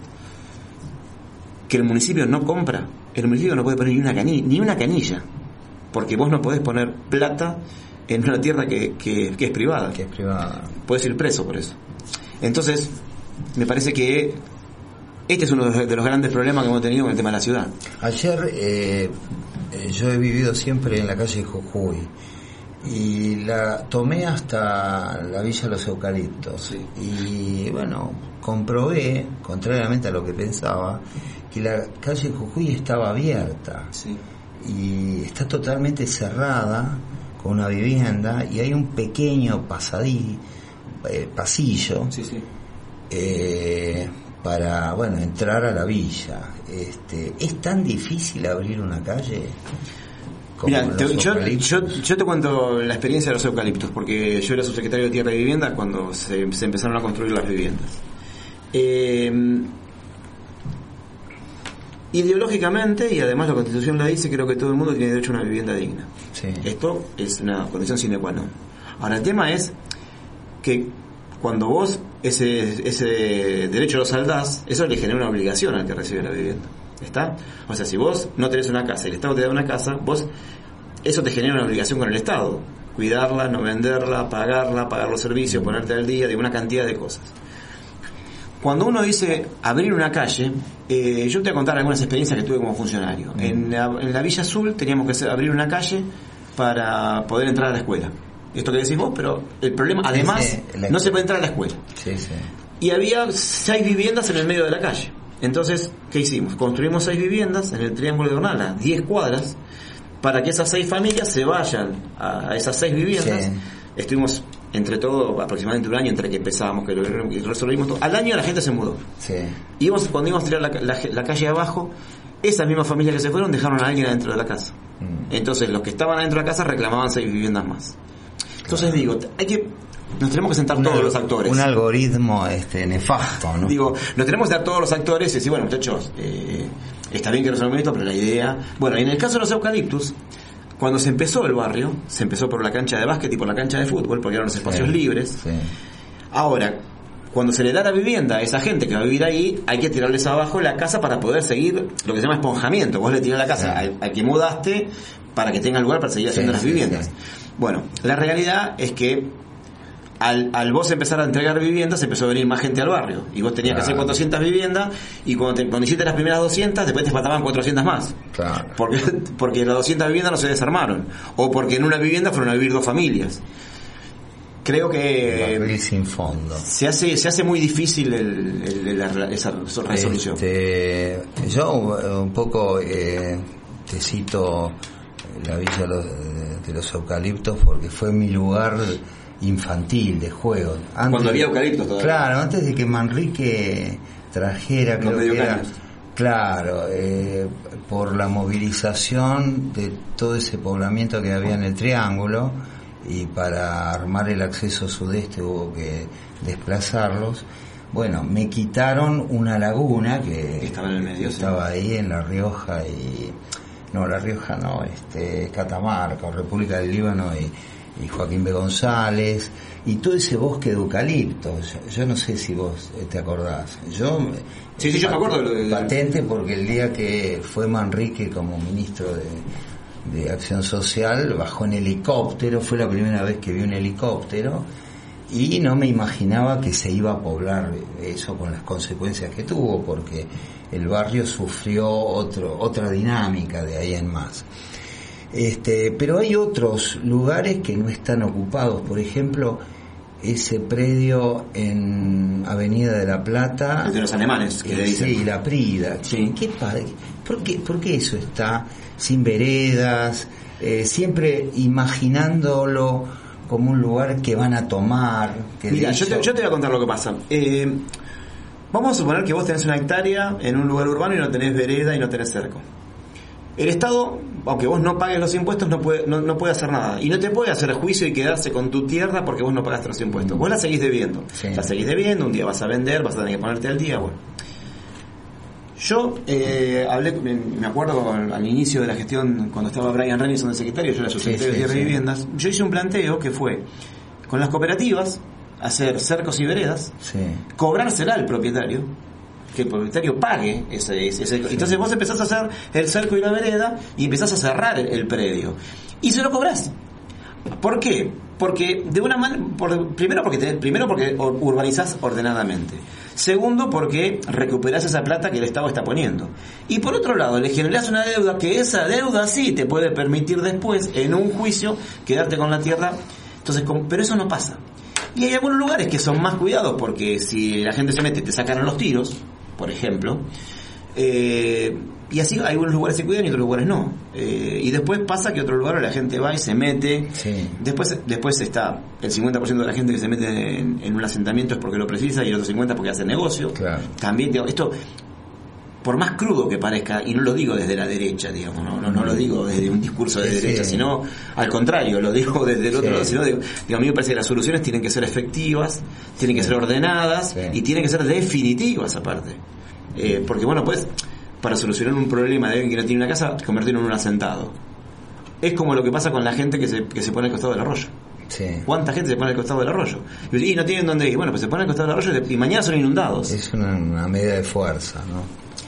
que el municipio no compra, el municipio no puede poner ni una canilla, ni una canilla, porque vos no podés poner plata en una tierra que, que, que es privada. Que es privada. Podés ir preso por eso. Entonces, me parece que este es uno de los, de los grandes problemas que hemos tenido con el tema de la ciudad. Ayer, eh, yo he vivido siempre en la calle Jujuy, y la tomé hasta la Villa Los Eucaliptos. Sí. Y bueno, comprobé, contrariamente a lo que pensaba, que la calle Jujuy estaba abierta. Sí. Y está totalmente cerrada con una vivienda y hay un pequeño pasadí, eh, pasillo Sí, sí. eh, para bueno entrar a la villa. Este, ¿es tan difícil abrir una calle? Como Mira, los te- yo, eucaliptos? yo, yo te cuento la experiencia de los eucaliptos, porque yo era subsecretario de Tierra y Vivienda cuando se, se empezaron a construir las viviendas. Eh, ideológicamente, y además la Constitución la dice, creo que todo el mundo tiene derecho a una vivienda digna. Sí. Esto es una condición sine qua non. Ahora, el tema es que cuando vos ese, ese derecho lo saldás, eso le genera una obligación al que recibe la vivienda. ¿Está? O sea, si vos no tenés una casa y el Estado te da una casa, vos eso te genera una obligación con el Estado. Cuidarla, no venderla, pagarla, pagar los servicios, ponerte al día, de una cantidad de cosas. Cuando uno dice abrir una calle, eh, yo te voy a contar algunas experiencias que tuve como funcionario. Mm. En, la, en la Villa Azul teníamos que hacer, abrir una calle para poder entrar a la escuela. Esto que decís vos, pero el problema, además, Sí, la... no se puede entrar a la escuela. Sí, sí. Y había seis viviendas en el medio de la calle. Entonces, ¿qué hicimos? Construimos seis viviendas en el Triángulo de Ornala, diez cuadras, para que esas seis familias se vayan a esas seis viviendas. Sí. Estuvimos entre todo aproximadamente un año entre que empezábamos, que lo resolvimos todo. Al año la gente se mudó. Sí. Íbamos, cuando íbamos a tirar la, la, la calle abajo, esas mismas familias que se fueron dejaron a alguien adentro de la casa. Mm. Entonces los que estaban adentro de la casa reclamaban seis viviendas más. Entonces digo, hay que nos tenemos que sentar un, todos los actores. Un algoritmo este nefasto, ¿no? Digo, nos tenemos que sentar todos los actores y decir, bueno, muchachos, eh, está bien que resolvamos esto, pero la idea... Bueno, y en el caso de los eucaliptus, cuando se empezó el barrio, se empezó por la cancha de básquet y por la cancha de fútbol, porque eran los espacios sí, libres. Sí. Ahora, cuando se le da la vivienda a esa gente que va a vivir ahí, hay que tirarles abajo la casa para poder seguir lo que se llama esponjamiento. Vos le tirás la casa sí. al, al que mudaste para que tenga lugar para seguir haciendo sí, las viviendas. Sí, sí. Bueno, la realidad es que al, al vos empezar a entregar viviendas empezó a venir más gente al barrio y vos tenías claro. que hacer cuatrocientas viviendas y cuando, te, cuando hiciste las primeras doscientas después te faltaban cuatrocientas más claro. porque, porque las doscientas viviendas no se desarmaron o porque en una vivienda fueron a vivir dos familias. Creo que sin fondo. se hace se hace muy difícil el, el, el, la, esa resolución. Este, yo un poco eh, te cito la Villa de los, de los Eucaliptos porque fue mi lugar infantil de juego. Antes, cuando había eucaliptos todavía. Claro, antes de que Manrique trajera, creo que era, claro, eh, por la movilización de todo ese poblamiento que había en el Triángulo y para armar el acceso sudeste hubo que desplazarlos. Bueno, me quitaron una laguna que estaba en el medio, estaba sí. ahí en La Rioja y no, La Rioja no, este Catamarca o República del Líbano y y Joaquín B. González y todo ese bosque de eucaliptos. Yo, yo no sé si vos te acordás. Yo sí, sí, yo me acuerdo de, de, patente porque el día que fue Manrique como ministro de, de Acción Social bajó en helicóptero, fue la primera vez que vi un helicóptero y no me imaginaba que se iba a poblar eso con las consecuencias que tuvo, porque el barrio sufrió otro otra dinámica de ahí en más. Este, pero hay otros lugares que no están ocupados, por ejemplo, ese predio en Avenida de la Plata, el de los alemanes, que le dicen. Sí, La Prida. Sí. ¿Qué, por, qué, ¿Por qué eso está sin veredas, eh, siempre imaginándolo como un lugar que van a tomar? Que Mira, hecho... yo, te, yo te voy a contar lo que pasa. Eh, vamos a suponer que vos tenés una hectárea en un lugar urbano y no tenés vereda y no tenés cerco. El Estado, aunque vos no pagues los impuestos, no puede, no, no puede hacer nada. Y no te puede hacer juicio y quedarse con tu tierra porque vos no pagaste los impuestos. Vos la seguís debiendo. Sí. La seguís debiendo, un día vas a vender, vas a tener que ponerte al día. Bueno, yo eh, hablé, me acuerdo al inicio de la gestión, cuando estaba Brian Renison de secretario, yo era subsecretario sí, sí, de Tierra sí. y Viviendas, yo hice un planteo que fue, con las cooperativas, hacer cercos y veredas, sí. cobrársela al propietario, que el propietario pague ese, ese, ese. Entonces vos empezás a hacer el cerco y la vereda y empezás a cerrar el, el predio y se lo cobrás. ¿Por qué? Porque de una manera, por, primero porque te, primero porque urbanizás ordenadamente. Segundo, porque recuperás esa plata que el Estado está poniendo. Y por otro lado, le generás una deuda que esa deuda sí te puede permitir después, en un juicio, quedarte con la tierra. Entonces, pero eso no pasa. Y hay algunos lugares que son más cuidados, porque si la gente se mete, te sacan a los tiros, por ejemplo. Eh, y así hay algunos lugares que se cuidan y otros lugares no. Eh, y después pasa que otro lugar la gente va y se mete. Sí. Después después está el cincuenta por ciento de la gente que se mete en, en un asentamiento es porque lo precisa y el otro cincuenta por ciento porque hace negocio. Claro. También, digamos, esto, por más crudo que parezca, y no lo digo desde la derecha, digamos, no, no, no lo digo desde un discurso de sí, derecha, sí. sino al contrario, lo digo desde el otro sí. lado, sino digo, digo, a mí me parece que las soluciones tienen que ser efectivas, tienen que sí. ser ordenadas sí. y tienen que ser definitivas aparte. Eh, porque bueno, pues para solucionar un problema de alguien que no tiene una casa, convertirlo en un asentado. Es como lo que pasa con la gente que se, que se pone al costado del arroyo. Sí. ¿Cuánta gente se pone al costado del arroyo? Y no tienen dónde ir. Bueno, pues se ponen al costado del arroyo y mañana son inundados. Es una, una medida de fuerza, ¿no?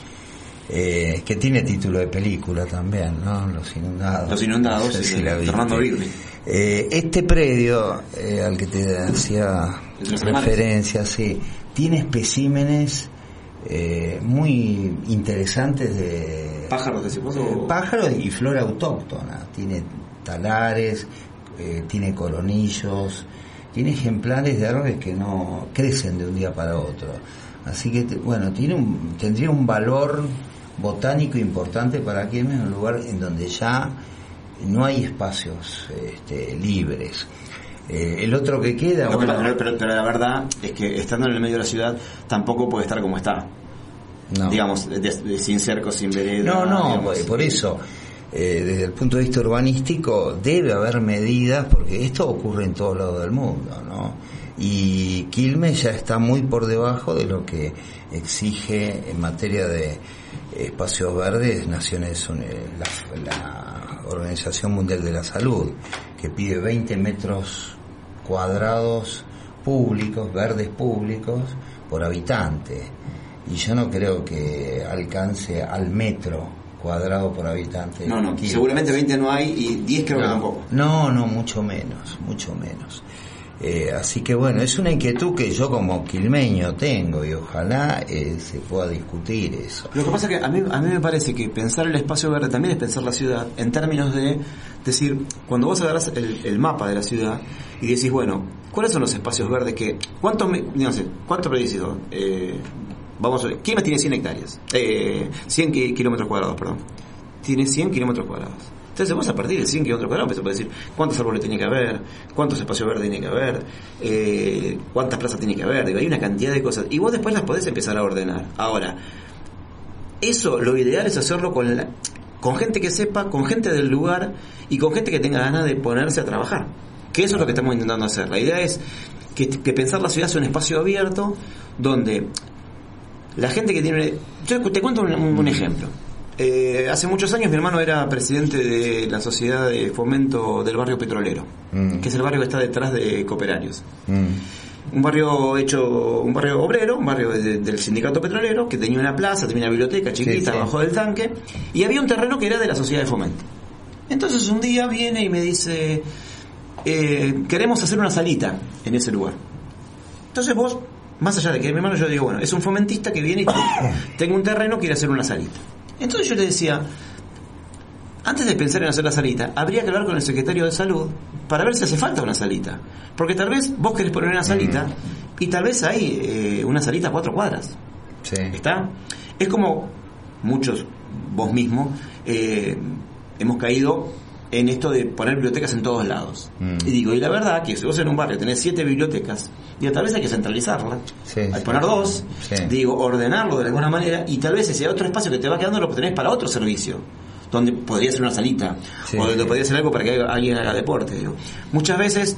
Eh, que tiene título de película también, ¿no? Los inundados. Los inundados, no sé sí, si la viste. Fernando Birri. Eh, este predio eh, al que te hacía referencia, sí, tiene especímenes eh, muy interesantes de pájaros, decimos, o... pájaros y flora autóctona. Tiene talares, eh, tiene coronillos, tiene ejemplares de árboles que no crecen de un día para otro. Así que, bueno, tiene un, tendría un valor botánico importante para Quilmes, en un lugar en donde ya no hay espacios este, libres. Eh, el otro que queda... No, bueno, pero, pero, pero la verdad es que estando en el medio de la ciudad tampoco puede estar como está. no. Digamos, de, de, sin cercos, sin vereda. No, no, digamos. por eso, eh, desde el punto de vista urbanístico, debe haber medidas, porque esto ocurre en todos lados del mundo, ¿no? Y Quilmes ya está muy por debajo de lo que exige en materia de espacios verdes Naciones Unidas, la, la Organización Mundial de la Salud, que pide veinte metros cuadrados públicos, verdes públicos, por habitante. Y yo no creo que alcance al metro cuadrado por habitante. No, no, Quilmes. seguramente veinte no hay y diez creo no, que tampoco. No, no, mucho menos, mucho menos. Eh, así que bueno, es una inquietud que yo como quilmeño tengo y ojalá eh, se pueda discutir eso. Lo que pasa es que a mí, a mí me parece que pensar el espacio verde también es pensar la ciudad en términos de decir, cuando vos agarrás el, el mapa de la ciudad y decís, bueno, ¿cuáles son los espacios verdes que... ¿Cuántos, no sé, cuánto predicido? Eh, vamos a ver, Quilmes tiene cien hectáreas, eh, cien kilómetros cuadrados, perdón. Tiene cien kilómetros cuadrados. Entonces vos a partir de cien kilómetros cuadrados empezás a decir cuántos árboles tiene que haber, cuántos espacios verdes tiene que haber, eh, cuántas plazas tiene que haber. Digo, hay una cantidad de cosas y vos después las podés empezar a ordenar. Ahora, eso lo ideal es hacerlo con la, con gente que sepa, con gente del lugar y con gente que tenga ganas de ponerse a trabajar. Que eso es lo que estamos intentando hacer. La idea es que, que pensar la ciudad sea un espacio abierto donde la gente que tiene... Yo te cuento un, un ejemplo. Eh, hace muchos años mi hermano era presidente de la sociedad de fomento del barrio petrolero, mm. que es el barrio que está detrás de Cooperarios. Mm. Un barrio hecho, un barrio obrero, un barrio de, del sindicato petrolero, que tenía una plaza, tenía una biblioteca chiquita, sí, sí, abajo del tanque, y había un terreno que era de la sociedad de fomento. Entonces un día viene y me dice, eh, queremos hacer una salita en ese lugar. Entonces vos, más allá de que mi hermano, yo digo, bueno, es un fomentista que viene y tengo un terreno, quiere hacer una salita. Entonces yo le decía, antes de pensar en hacer la salita, habría que hablar con el secretario de salud para ver si hace falta una salita. Porque tal vez vos querés poner una salita y tal vez hay eh, una salita a cuatro cuadras. Sí. ¿Está? Es como muchos, vos mismo, eh, hemos caído en esto de poner bibliotecas en todos lados. Mm. Y digo, y la verdad que si vos en un barrio tenés siete bibliotecas, digo, tal vez hay que centralizarlas, sí, hay que sí. poner dos, sí. digo, ordenarlo de alguna manera, y tal vez ese otro espacio que te va quedando lo tenés para otro servicio, donde podría ser una salita, sí, o donde sí. podría ser algo para que alguien haga deporte. Digo. Muchas veces,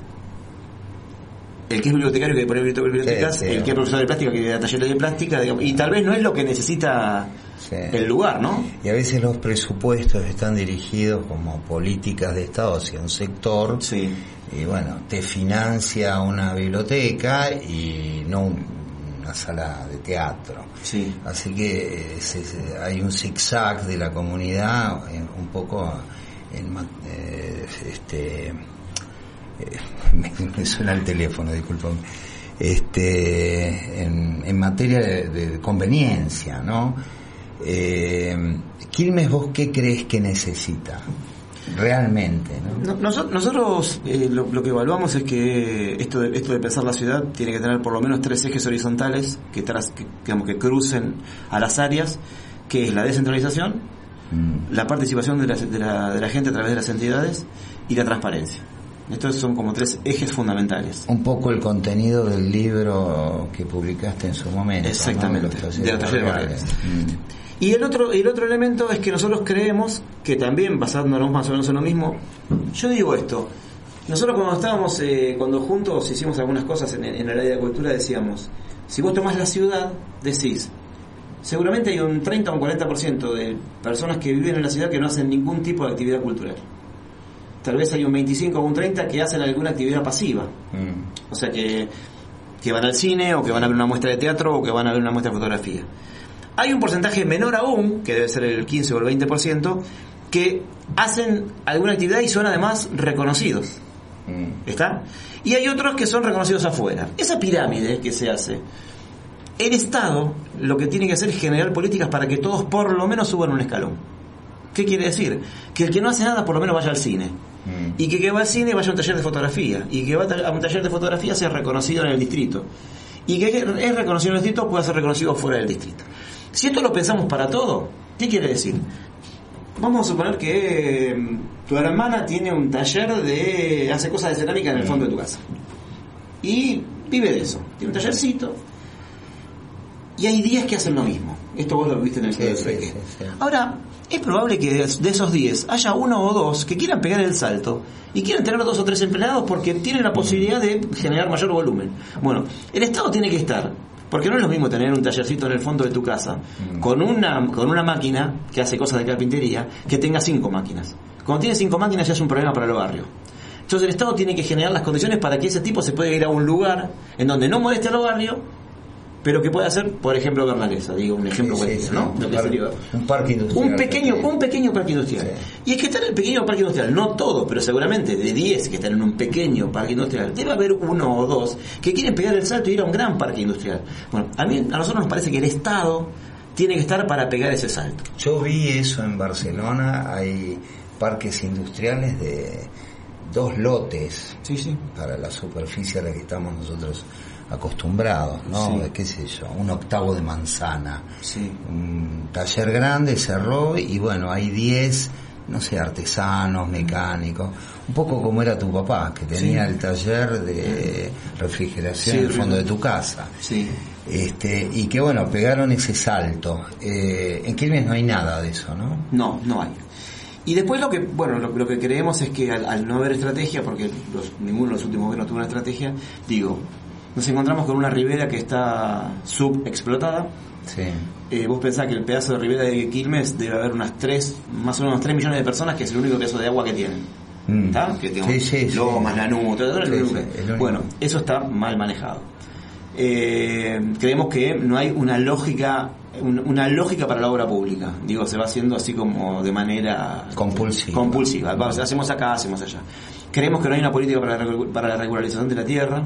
el que es bibliotecario que pone bibliotecas, sí, sí, el que es profesor de plástica que da talleres de plástica, digamos, y tal vez no es lo que necesita... Sí. el lugar, ¿no? Y a veces los presupuestos están dirigidos como políticas de Estado hacia un sector, sí. y bueno, te financia una biblioteca y no una sala de teatro. Sí. Así que eh, se, se, hay un zigzag de la comunidad, eh, un poco en, eh, este eh, me, me suena el teléfono, discúlpame, este, en, en materia de, de conveniencia, ¿no? Eh, Quilmes, ¿vos qué crees que necesita? Realmente, ¿no? No, nosotros nosotros eh, lo, lo que evaluamos es que esto de, esto de pensar la ciudad tiene que tener por lo menos tres ejes horizontales que, tras, que, digamos, que crucen a las áreas, que es la descentralización, mm. la participación de la, de, la, de la gente a través de las entidades y la transparencia. Estos son como tres ejes fundamentales. Un poco el contenido del libro que publicaste en su momento. Exactamente, ¿no? de los talleres barriales. Mm. Y el otro el otro elemento es que nosotros creemos que también, basándonos más o menos en lo mismo, yo digo esto, nosotros cuando estábamos, eh, cuando juntos hicimos algunas cosas en, en el área de cultura, decíamos, si vos tomás la ciudad, decís, seguramente hay un treinta o un cuarenta por ciento de personas que viven en la ciudad que no hacen ningún tipo de actividad cultural. Tal vez hay un veinticinco o un treinta que hacen alguna actividad pasiva. Mm. O sea, que, que van al cine, o que van a ver una muestra de teatro, o que van a ver una muestra de fotografía. Hay un porcentaje menor aún, que debe ser el quince o el veinte por ciento, que hacen alguna actividad y son además reconocidos. Mm. ¿Está? Y hay otros que son reconocidos afuera. Esa pirámide que se hace, el Estado lo que tiene que hacer es generar políticas para que todos por lo menos suban un escalón. ¿Qué quiere decir? Que el que no hace nada por lo menos vaya al cine. Mm. Y que que va al cine vaya a un taller de fotografía. Y que va a un taller de fotografía sea reconocido en el distrito. Y que es reconocido en el distrito pueda ser reconocido fuera del distrito. Si esto lo pensamos para todo, ¿qué quiere decir? Vamos a suponer que eh, tu hermana tiene un taller de... hace cosas de cerámica en el fondo de tu casa. Y vive de eso. Tiene un tallercito. Y hay diez que hacen lo mismo. Esto vos lo viste en el sí, sí, sí, sí, sí. Ahora, es probable que de esos diez haya uno o dos que quieran pegar el salto y quieran tener dos o tres empleados porque tienen la posibilidad de generar mayor volumen. Bueno, el Estado tiene que estar, porque no es lo mismo tener un tallercito en el fondo de tu casa mm. con una con una máquina que hace cosas de carpintería que tenga cinco máquinas. Cuando tiene cinco máquinas ya es un problema para el barrio. Entonces el Estado tiene que generar las condiciones para que ese tipo se pueda ir a un lugar en donde no moleste a los barrios, pero que pueda hacer, por ejemplo, Bernalesa, digo un ejemplo sí, cualquiera, sí, ¿no? Un, Lo que par, sería un parque industrial. Un pequeño, un pequeño parque industrial. Sí. Y es que está en el pequeño parque industrial, no todo, pero seguramente de diez que están en un pequeño parque industrial, debe haber uno o dos que quieren pegar el salto y ir a un gran parque industrial. Bueno, a mí, a nosotros nos parece que el Estado tiene que estar para pegar ese salto. Yo vi eso en Barcelona, hay parques industriales de dos lotes sí, sí. para la superficie a la que estamos nosotros acostumbrados, ¿no? Sí. ¿Qué sé yo? Un octavo de manzana. Sí. Un taller grande cerró y bueno, hay diez, no sé, artesanos, mecánicos, un poco como era tu papá, que tenía sí. el taller de refrigeración sí, en el fondo de tu casa. Sí. Este, y que bueno, pegaron ese salto. Eh, en Quilmes no hay nada de eso, ¿no? No, no hay. Y después lo que, bueno, lo, lo que creemos es que al, al no haber estrategia, porque los, ninguno de los últimos gobiernos tuvo una estrategia, digo, nos encontramos con una ribera que está subexplotada. Sí. Eh, vos pensás que el pedazo de ribera de Quilmes debe haber unas tres, más o menos tres millones de personas, que es el único pedazo de agua que tienen. ¿Está? Mm. Que tenemos sí, sí, Lomas, sí. Lanús, todo, todo sí, el sí, el bueno, eso está mal manejado. Eh, creemos que no hay una lógica un, una lógica para la obra pública. Digo, se va haciendo así como de manera compulsiva. compulsiva. Vamos, hacemos acá, hacemos allá. Creemos que no hay una política para la, para la regularización de la tierra.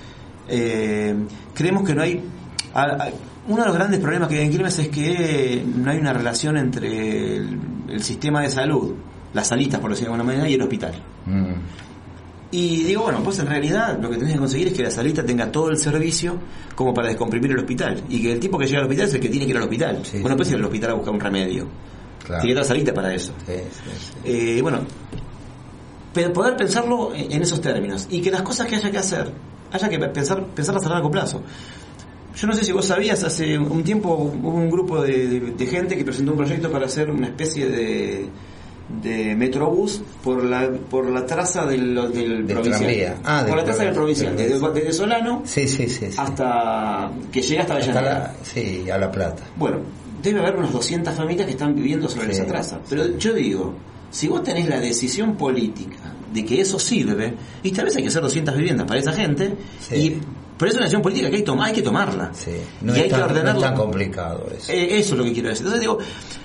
Eh, creemos que no hay... A, a, uno de los grandes problemas que hay en Quilmes es que no hay una relación entre el, el sistema de salud, las salitas, por decirlo de alguna manera, y el hospital. Mm. Y digo, bueno, pues en realidad lo que tenés que conseguir es que la salita tenga todo el servicio como para descomprimir el hospital. Y que el tipo que llega al hospital es el que tiene que ir al hospital. Sí, bueno, pues sí. ir al hospital a buscar un remedio. Claro. Tiene otra salita para eso. Sí, sí, sí. Eh, bueno, pero poder pensarlo en esos términos. Y que las cosas que haya que hacer, haya que pensar pensarlas a largo plazo. Yo no sé si vos sabías, hace un tiempo hubo un grupo de, de, de gente que presentó un proyecto para hacer una especie de... de Metrobús por la por la traza del, del de provincial ah, por la traza del provincial desde, desde Solano sí, sí, sí, sí. hasta que llega hasta Avellaneda. Sí, a La Plata. Bueno, debe haber unas doscientas familias que están viviendo sobre sí, esa traza, pero sí. Yo digo, si vos tenés la decisión política de que eso sirve, y tal vez hay que hacer doscientas viviendas para esa gente, sí. y pero es una decisión política que hay, toma, hay que tomarla, sí. no, y es hay tan, que ordenarla. No es tan complicado eso. Eh, eso es lo que quiero decir. Entonces digo,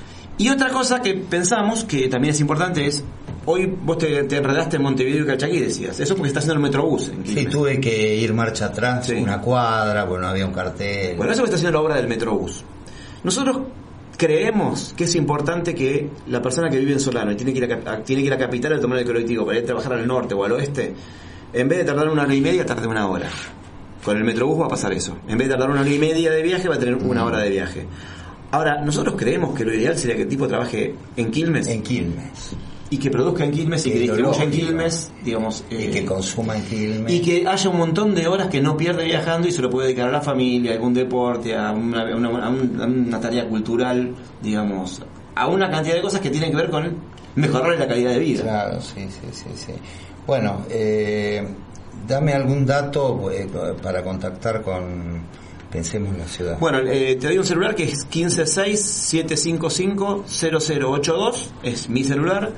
Y otra cosa que pensamos que también es importante es, hoy vos te, te enredaste en Montevideo y Calchaquí, decías, eso porque está haciendo el Metrobús en Quilmes. Sí, tuve que ir marcha atrás, sí. una cuadra, porque no había un cartel. Bueno, eso que está haciendo la obra del Metrobús. Nosotros creemos que es importante que la persona que vive en Solano y tiene que ir a, tiene que ir a Capital a tomar el colectivo para ir a trabajar al norte o al oeste, en vez de tardar una hora y media, tarde una hora. Con el Metrobús va a pasar eso. En vez de tardar una hora y media de viaje, va a tener una hora de viaje. Ahora, nosotros creemos que lo ideal sería que el tipo trabaje en Quilmes. En Quilmes. Y que produzca en Quilmes y que distribuya en Quilmes, digamos. Eh, y que consuma en Quilmes. Y que haya un montón de horas que no pierde viajando y se lo puede dedicar a la familia, a algún deporte, a una, a una, a una, a una tarea cultural, digamos, a una cantidad de cosas que tienen que ver con mejorar la calidad de vida. Claro, sí, sí, sí, sí. Bueno, eh, dame algún dato eh, para contactar con... Pensemos en la ciudad. Bueno, eh, te doy un celular que es uno cinco seis, siete cinco cinco, cero cero ocho dos, es mi celular.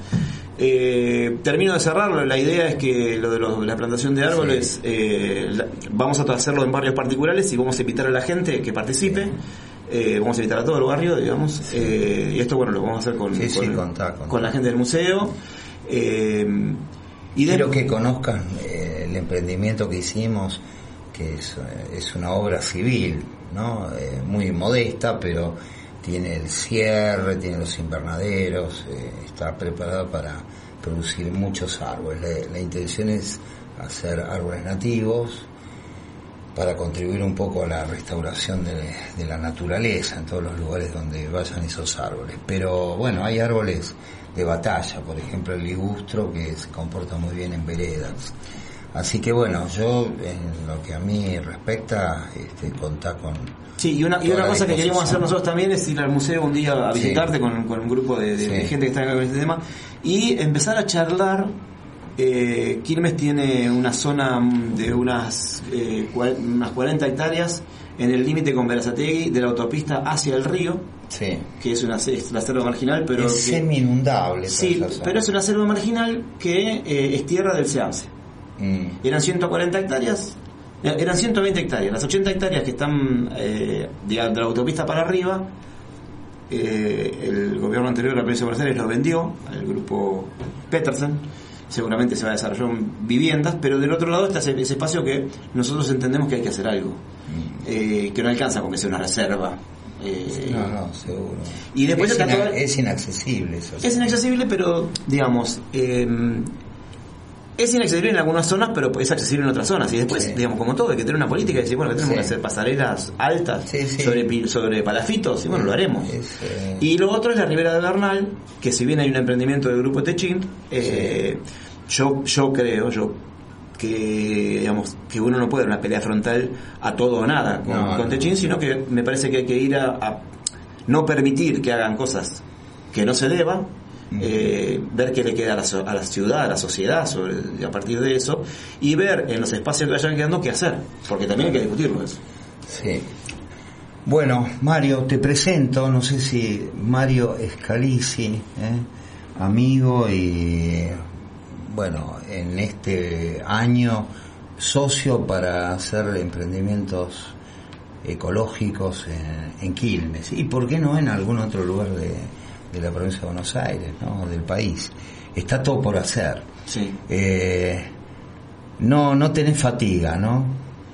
Eh, termino de cerrarlo. La idea es que lo de los, la plantación de árboles, sí. eh, la, vamos a hacerlo en barrios particulares y vamos a invitar a la gente que participe. Eh, vamos a invitar a todo el barrio, digamos. Sí. Eh, y esto, bueno, lo vamos a hacer con, sí, sí, con, contá, contá. con la gente del museo. Eh, y Quiero de... que conozcan eh, el emprendimiento que hicimos, que es, es una obra civil, ¿no? Eh, muy modesta, pero tiene el cierre, tiene los invernaderos, eh, está preparada para producir muchos árboles. La, la intención es hacer árboles nativos para contribuir un poco a la restauración de, de la naturaleza en todos los lugares donde vayan esos árboles. Pero bueno, hay árboles de batalla, por ejemplo el ligustro, que se comporta muy bien en veredas. Así que bueno, yo en lo que a mí respecta, este, contá con... Sí, y una, y una cosa que queríamos hacer nosotros también es ir al museo un día a visitarte, sí. con, con un grupo de, de, sí. de gente que está acá con este tema, y empezar a charlar. eh, Quilmes tiene una zona de unas, eh, cual, unas cuarenta hectáreas en el límite con Berazategui de la autopista hacia el río, sí. que es una es la selva marginal, pero... Es semi-inundable. Sí, pero es una selva marginal que eh, es tierra del SEAMSE. Mm. Eran ciento cuarenta hectáreas, eran ciento veinte hectáreas, las ochenta hectáreas que están eh, de, de la autopista para arriba, eh, el gobierno anterior de la provincia de Buenos Aires lo vendió al grupo Petersen, seguramente se va a desarrollar viviendas, pero del otro lado está ese, ese espacio que nosotros entendemos que hay que hacer algo, mm. eh, que no alcanza con que sea una reserva. Eh, no, no, seguro. Y después es, está ina- todo... es inaccesible eso. Es inaccesible, pero digamos... Eh, es inaccesible en algunas zonas, pero es accesible en otras zonas. Y después, sí. digamos, como todo, hay que tener una política y decir, bueno, que tenemos sí. que hacer pasarelas altas sí, sí. sobre sobre palafitos, y bueno, lo haremos. Es, eh... Y lo otro es la Ribera de Bernal, que si bien hay un emprendimiento del Grupo Techín, eh, sí. yo yo creo, yo que digamos que uno no puede dar una pelea frontal a todo o nada con, no, con no, Techín, no. sino que me parece que hay que ir a, a no permitir que hagan cosas que no se deban. Eh, ver qué le queda a la, so- a la ciudad, a la sociedad sobre, a partir de eso, y ver en los espacios que vayan quedando qué hacer, porque también hay que discutirlo eso. Sí. Bueno, Mario, te presento, no sé si Mario Scalisi, ¿eh? amigo y bueno, en este año socio para hacer emprendimientos ecológicos en, en Quilmes, y por qué no en algún otro lugar de de la provincia de Buenos Aires, ¿no? Del país. Está todo por hacer. Sí. Eh, no, no tenés fatiga, ¿no?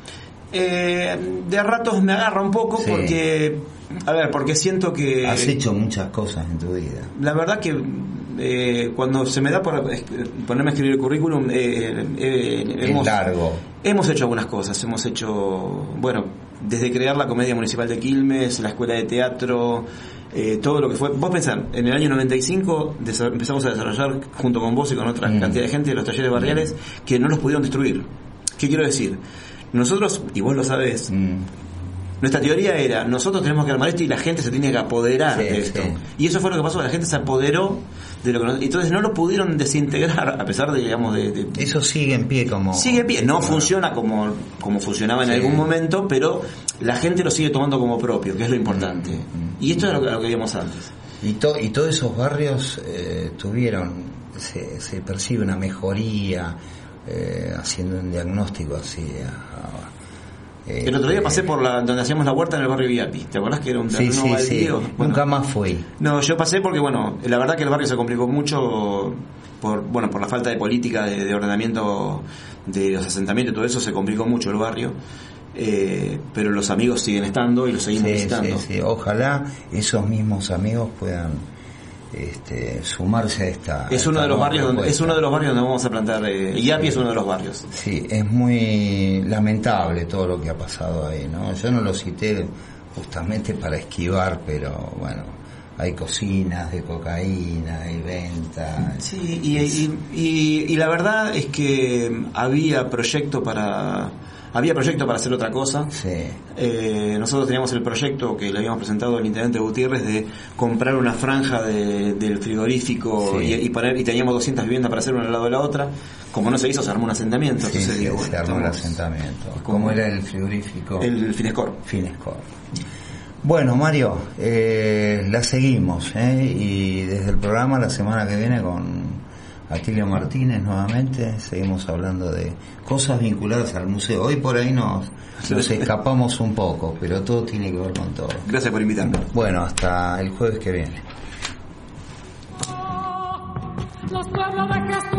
Eh, de a ratos me agarra un poco, sí. porque, a ver, porque siento que... Has hecho muchas cosas en tu vida. La verdad que eh, cuando se me da por ponerme a escribir el currículum, eh, eh, hemos, largo. hemos hecho algunas cosas. Hemos hecho, bueno, desde crear la Comedia Municipal de Quilmes, la Escuela de Teatro... Eh, todo lo que fue, vos pensás, en el año noventa y cinco desa- empezamos a desarrollar junto con vos y con otra mm. cantidad de gente los talleres barriales que no los pudieron destruir. ¿Qué quiero decir? Nosotros, y vos lo sabés, mm. nuestra teoría era, nosotros tenemos que armar esto y la gente se tiene que apoderar sí, de esto. Sí. Y eso fue lo que pasó, la gente se apoderó de lo que nos, entonces no lo pudieron desintegrar, a pesar de, digamos, de, de... Eso sigue en pie como... Sigue en pie, no funciona como, como funcionaba en sí. algún momento, pero la gente lo sigue tomando como propio, que es lo importante. Mm. Y esto es lo que, lo que vimos antes. Y, to, y todos esos barrios eh, tuvieron, se, se percibe una mejoría, eh, haciendo un diagnóstico así Eh, el otro día pasé por la donde hacíamos la huerta en el barrio Iapi. ¿Te acordás que era un terreno sí, sí, baldío? Sí. Bueno, nunca más fui. No, yo pasé porque, bueno, la verdad que el barrio se complicó mucho por, bueno, por la falta de política de, de ordenamiento de los asentamientos y todo eso, se complicó mucho el barrio. Eh, pero los amigos siguen estando y los seguimos sí, visitando. Sí, sí. Ojalá esos mismos amigos puedan este, sumarse a esta. Es uno esta de los barrios donde, es uno de los barrios donde vamos a plantar. Eh, Iapi es uno de los barrios. Sí, es muy lamentable todo lo que ha pasado ahí, ¿no? Yo no lo cité justamente para esquivar, pero bueno, hay cocinas de cocaína, hay venta. Sí, y, y, y, y la verdad es que había proyecto para había proyecto para hacer otra cosa. Sí. Eh, nosotros teníamos el proyecto que le habíamos presentado al intendente Gutiérrez de comprar una franja de, del frigorífico sí. y, y poner y teníamos doscientas viviendas para hacer una al lado de la otra. Como no se hizo, se armó un asentamiento. Sí, Entonces, sí, digo, se bueno, armó el estamos, asentamiento. ¿Cómo? ¿Cómo era el frigorífico? El Finescor. Finescor. Bueno, Mario, eh, la seguimos, ¿eh? Y desde el programa la semana que viene con Atilio Martínez nuevamente seguimos hablando de cosas vinculadas al museo. Hoy por ahí nos, nos escapamos un poco, pero todo tiene que ver con todo. Gracias por invitarme. Bueno, hasta el jueves que viene. Los pueblos de